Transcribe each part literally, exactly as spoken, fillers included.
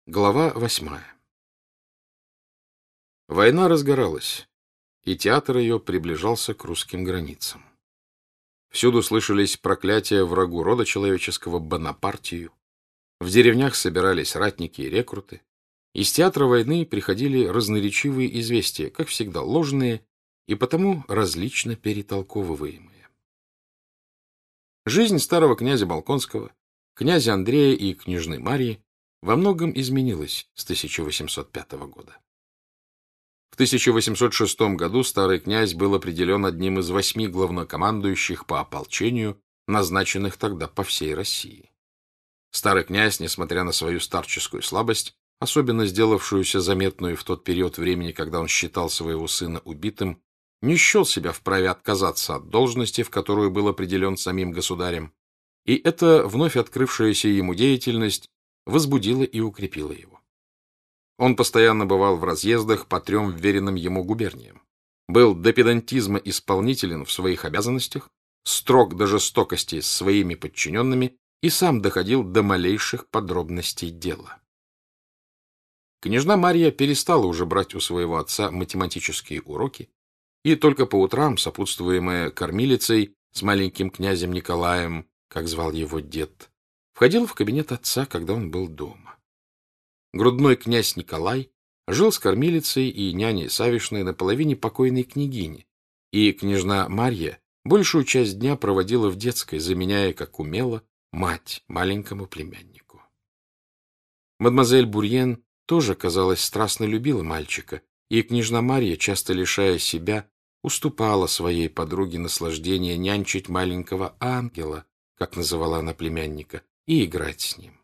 Глава восьмая. Война разгоралась, и театр ее приближался к русским границам. Всюду слышались проклятия врагу рода человеческого Бонапартию. В деревнях собирались ратники и рекруты. Из театра войны приходили разноречивые известия, как всегда ложные и потому различно перетолковываемые. Жизнь старого князя Болконского, князя Андрея и княжны Марьи во многом изменилась с тысяча восемьсот пятого года. В тысяча восемьсот шестом году старый князь был определен одним из восьми главнокомандующих по ополчению, назначенных тогда по всей России. Старый князь, несмотря на свою старческую слабость, особенно сделавшуюся заметную в тот период времени, когда он считал своего сына убитым, не счел себя вправе отказаться от должности, в которую был определен самим государем, и эта вновь открывшаяся ему деятельность возбудила и укрепила его. Он постоянно бывал в разъездах по трем вверенным ему губерниям, был до педантизма исполнителен в своих обязанностях, строг до жестокости с своими подчиненными и сам доходил до малейших подробностей дела. Княжна Марья перестала уже брать у своего отца математические уроки и только по утрам, сопутствуемая кормилицей с маленьким князем Николаем, как звал его дед, входила в кабинет отца, когда он был дома. Грудной князь Николай жил с кормилицей и няней Савишной на половине покойной княгини, и княжна Марья большую часть дня проводила в детской, заменяя, как умела, мать маленькому племяннику. Мадемуазель Бурьен тоже, казалось, страстно любила мальчика, и княжна Марья, часто лишая себя, уступала своей подруге наслаждение нянчить маленького ангела, как называла она племянника, и играть с ним.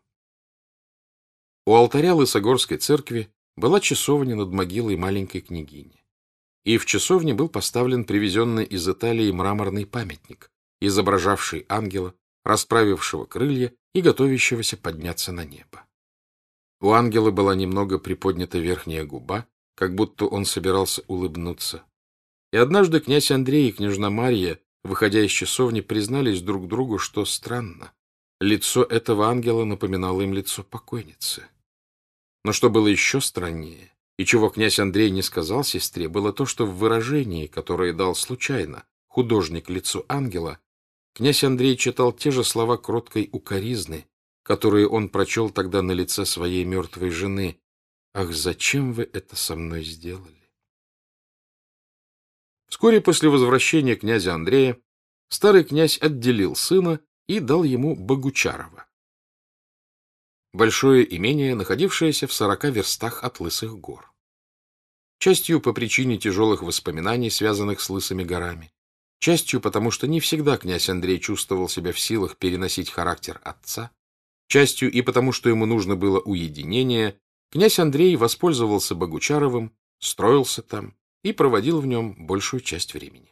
У алтаря Лысогорской церкви была часовня над могилой маленькой княгини, и в часовне был поставлен привезенный из Италии мраморный памятник, изображавший ангела, расправившего крылья и готовящегося подняться на небо. У ангела была немного приподнята верхняя губа, как будто он собирался улыбнуться. И однажды князь Андрей и княжна Марья, выходя из часовни, признались друг другу, что странно. Лицо этого ангела напоминало им лицо покойницы. Но что было еще страннее, и чего князь Андрей не сказал сестре, было то, что в выражении, которое дал случайно художник лицу ангела, князь Андрей читал те же слова кроткой укоризны, которые он прочел тогда на лице своей мертвой жены. «Ах, зачем вы это со мной сделали?» Вскоре после возвращения князя Андрея старый князь отделил сына и дал ему Богучарова, большое имение, находившееся в сорока верстах от Лысых гор. Частью по причине тяжелых воспоминаний, связанных с Лысыми горами, частью потому, что не всегда князь Андрей чувствовал себя в силах переносить характер отца, частью и потому, что ему нужно было уединение, князь Андрей воспользовался Богучаровым, строился там и проводил в нем большую часть времени.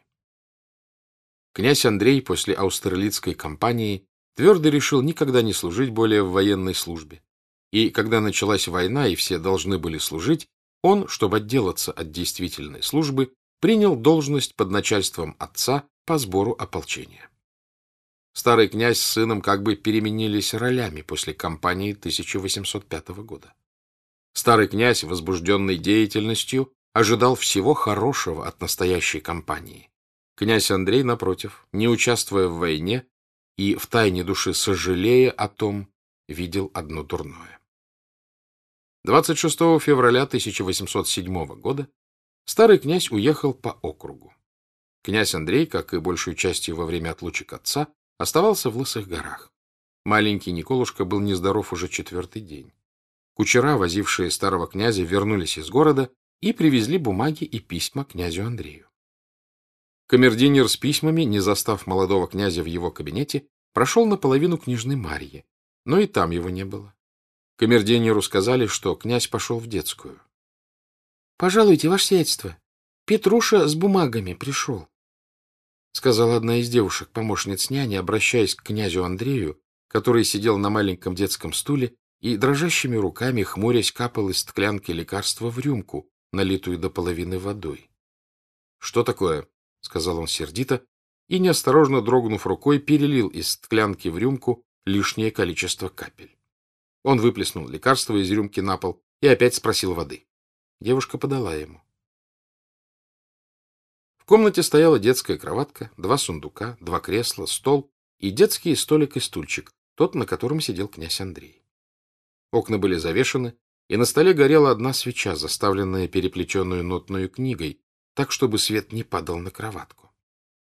Князь Андрей после Аустерлицкой кампании твердо решил никогда не служить более в военной службе. И когда началась война и все должны были служить, он, чтобы отделаться от действительной службы, принял должность под начальством отца по сбору ополчения. Старый князь с сыном как бы переменились ролями после кампании тысяча восемьсот пятого года. Старый князь, возбужденный деятельностью, ожидал всего хорошего от настоящей кампании. Князь Андрей, напротив, не участвуя в войне и в тайне души сожалея о том, видел одно дурное. двадцать шестого февраля тысяча восемьсот седьмого года старый князь уехал по округу. Князь Андрей, как и большую частью во время отлучек отца, оставался в Лысых горах. Маленький Николушка был нездоров уже четвертый день. Кучера, возившие старого князя, вернулись из города и привезли бумаги и письма князю Андрею. Камердинер с письмами, не застав молодого князя в его кабинете, прошел наполовину княжны Марьи, но и там его не было. Камердинеру сказали, что князь пошел в детскую. — Пожалуйте, ваше сиятельство, Петруша с бумагами пришел, — сказала одна из девушек, помощниц няни, обращаясь к князю Андрею, который сидел на маленьком детском стуле и дрожащими руками, хмурясь, капал из склянки лекарства в рюмку, налитую до половины водой. — Что такое? — сказал он сердито, и, неосторожно дрогнув рукой, перелил из склянки в рюмку лишнее количество капель. Он выплеснул лекарство из рюмки на пол и опять спросил воды. Девушка подала ему. В комнате стояла детская кроватка, два сундука, два кресла, стол и детский столик и стульчик, тот, на котором сидел князь Андрей. Окна были завешаны, и на столе горела одна свеча, заставленная переплетенную нотную книгой, так, чтобы свет не падал на кроватку.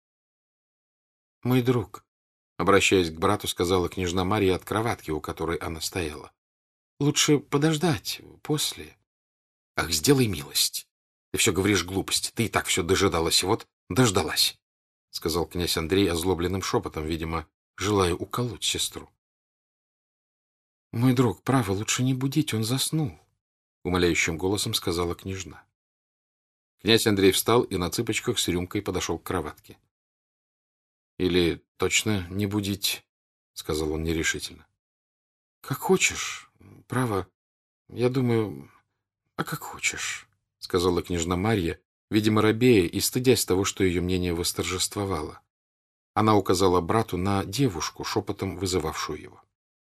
— Мой друг, — обращаясь к брату, сказала княжна Марья от кроватки, у которой она стояла, — лучше подождать после. — Ах, сделай милость. Ты все говоришь глупости. Ты и так все дожидалась, и вот дождалась, — сказал князь Андрей озлобленным шепотом, видимо, желая уколоть сестру. — Мой друг, право, лучше не будить, он заснул, — умоляющим голосом сказала княжна. Князь Андрей встал и на цыпочках с рюмкой подошел к кроватке. — Или точно не будить, — сказал он нерешительно. — Как хочешь, право, я думаю, а как хочешь, — сказала княжна Марья, видимо, робея и стыдясь того, что ее мнение восторжествовало. Она указала брату на девушку, шепотом вызывавшую его.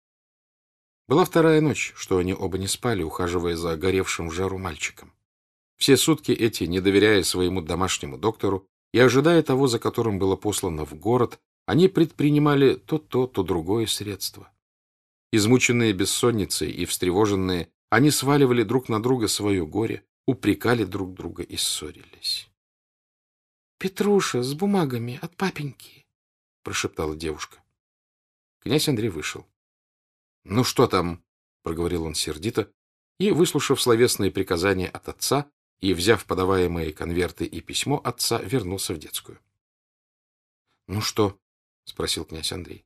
Была вторая ночь, что они оба не спали, ухаживая за горевшим в жару мальчиком. Все сутки эти, не доверяя своему домашнему доктору и ожидая того, за которым было послано в город, они предпринимали то то, то другое средство. Измученные бессонницей и встревоженные, они сваливали друг на друга свое горе, упрекали друг друга и ссорились. — Петруша, с бумагами от папеньки, — прошептала девушка. Князь Андрей вышел. — Ну что там? — проговорил он сердито, и, выслушав словесные приказания от отца и, взяв подаваемые конверты и письмо отца, вернулся в детскую. — Ну что? — спросил князь Андрей.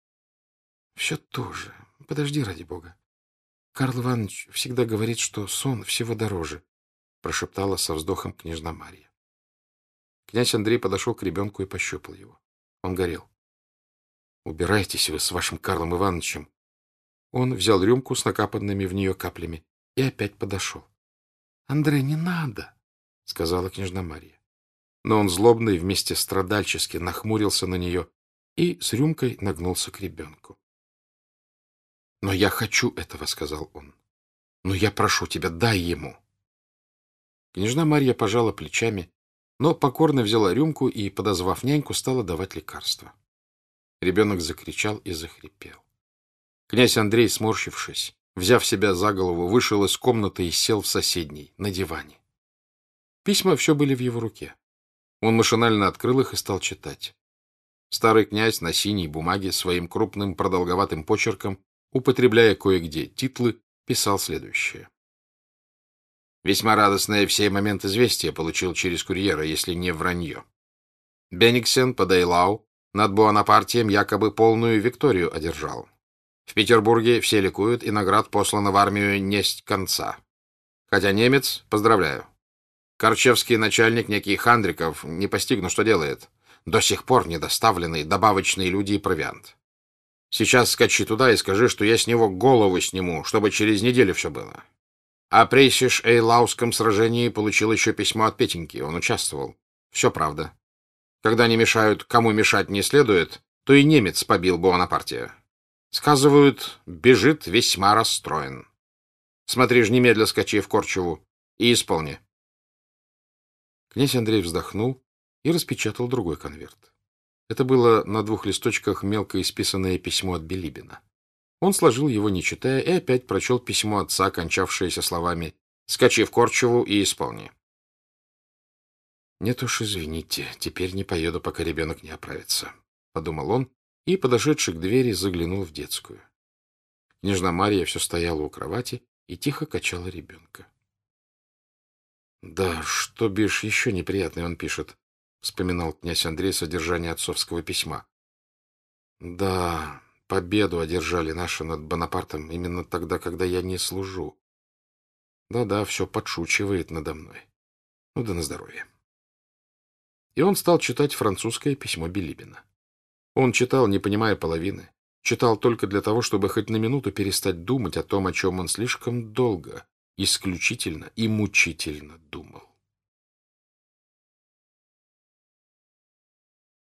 — Все то же. Подожди, ради бога. Карл Иванович всегда говорит, что сон всего дороже, — прошептала со вздохом княжна Марья. Князь Андрей подошел к ребенку и пощупал его. Он горел. — Убирайтесь вы с вашим Карлом Ивановичем. Он взял рюмку с накапанными в нее каплями и опять подошел. — Андрей, не надо, — сказала княжна Марья. Но он злобно и вместе страдальчески нахмурился на нее и с рюмкой нагнулся к ребенку. — Но я хочу этого, — сказал он. — Но я прошу тебя, дай ему. Княжна Марья пожала плечами, но покорно взяла рюмку и, подозвав няньку, стала давать лекарства. Ребенок закричал и захрипел. Князь Андрей, сморщившись, взяв себя за голову, вышел из комнаты и сел в соседней, на диване. Письма все были в его руке. Он машинально открыл их и стал читать. Старый князь на синей бумаге своим крупным продолговатым почерком, употребляя кое-где титлы, писал следующее. Весьма радостное в сей момент известие получил через курьера, если не вранье. Бениксен под Эйлау над Буанапартием якобы полную викторию одержал. В Петербурге все ликуют, и наград послано в армию несть конца. Хотя немец, поздравляю. Корчевский начальник, некий Хандриков, не постигну, что делает. До сих пор не доставлены добавочные люди и провиант. Сейчас скачи туда и скажи, что я с него голову сниму, чтобы через неделю все было. О Прейсиш-Эйлауском сражении получил еще письмо от Петеньки, он участвовал. Все правда. Когда не мешают, кому мешать не следует, то и немец побил Буанапартия. Сказывают, бежит весьма расстроен. Смотри ж, немедля скачи в Корчеву и исполни. Князь Андрей вздохнул и распечатал другой конверт. Это было на двух листочках мелко исписанное письмо от Билибина. Он сложил его, не читая, и опять прочел письмо отца, кончавшееся словами «Скачи в Корчеву и исполни». «Нет уж, извините, теперь не поеду, пока ребенок не оправится», — подумал он, и, подошедший к двери, заглянул в детскую. Княжна Марья все стояла у кровати и тихо качала ребенка. «Да, что бишь еще неприятное он пишет», — вспоминал князь Андрей содержание отцовского письма. «Да, победу одержали наши над Бонапартом именно тогда, когда я не служу. Да-да, все подшучивает надо мной. Ну да на здоровье». И он стал читать французское письмо Билибина. Он читал, не понимая половины, читал только для того, чтобы хоть на минуту перестать думать о том, о чем он слишком долго, исключительно и мучительно думал.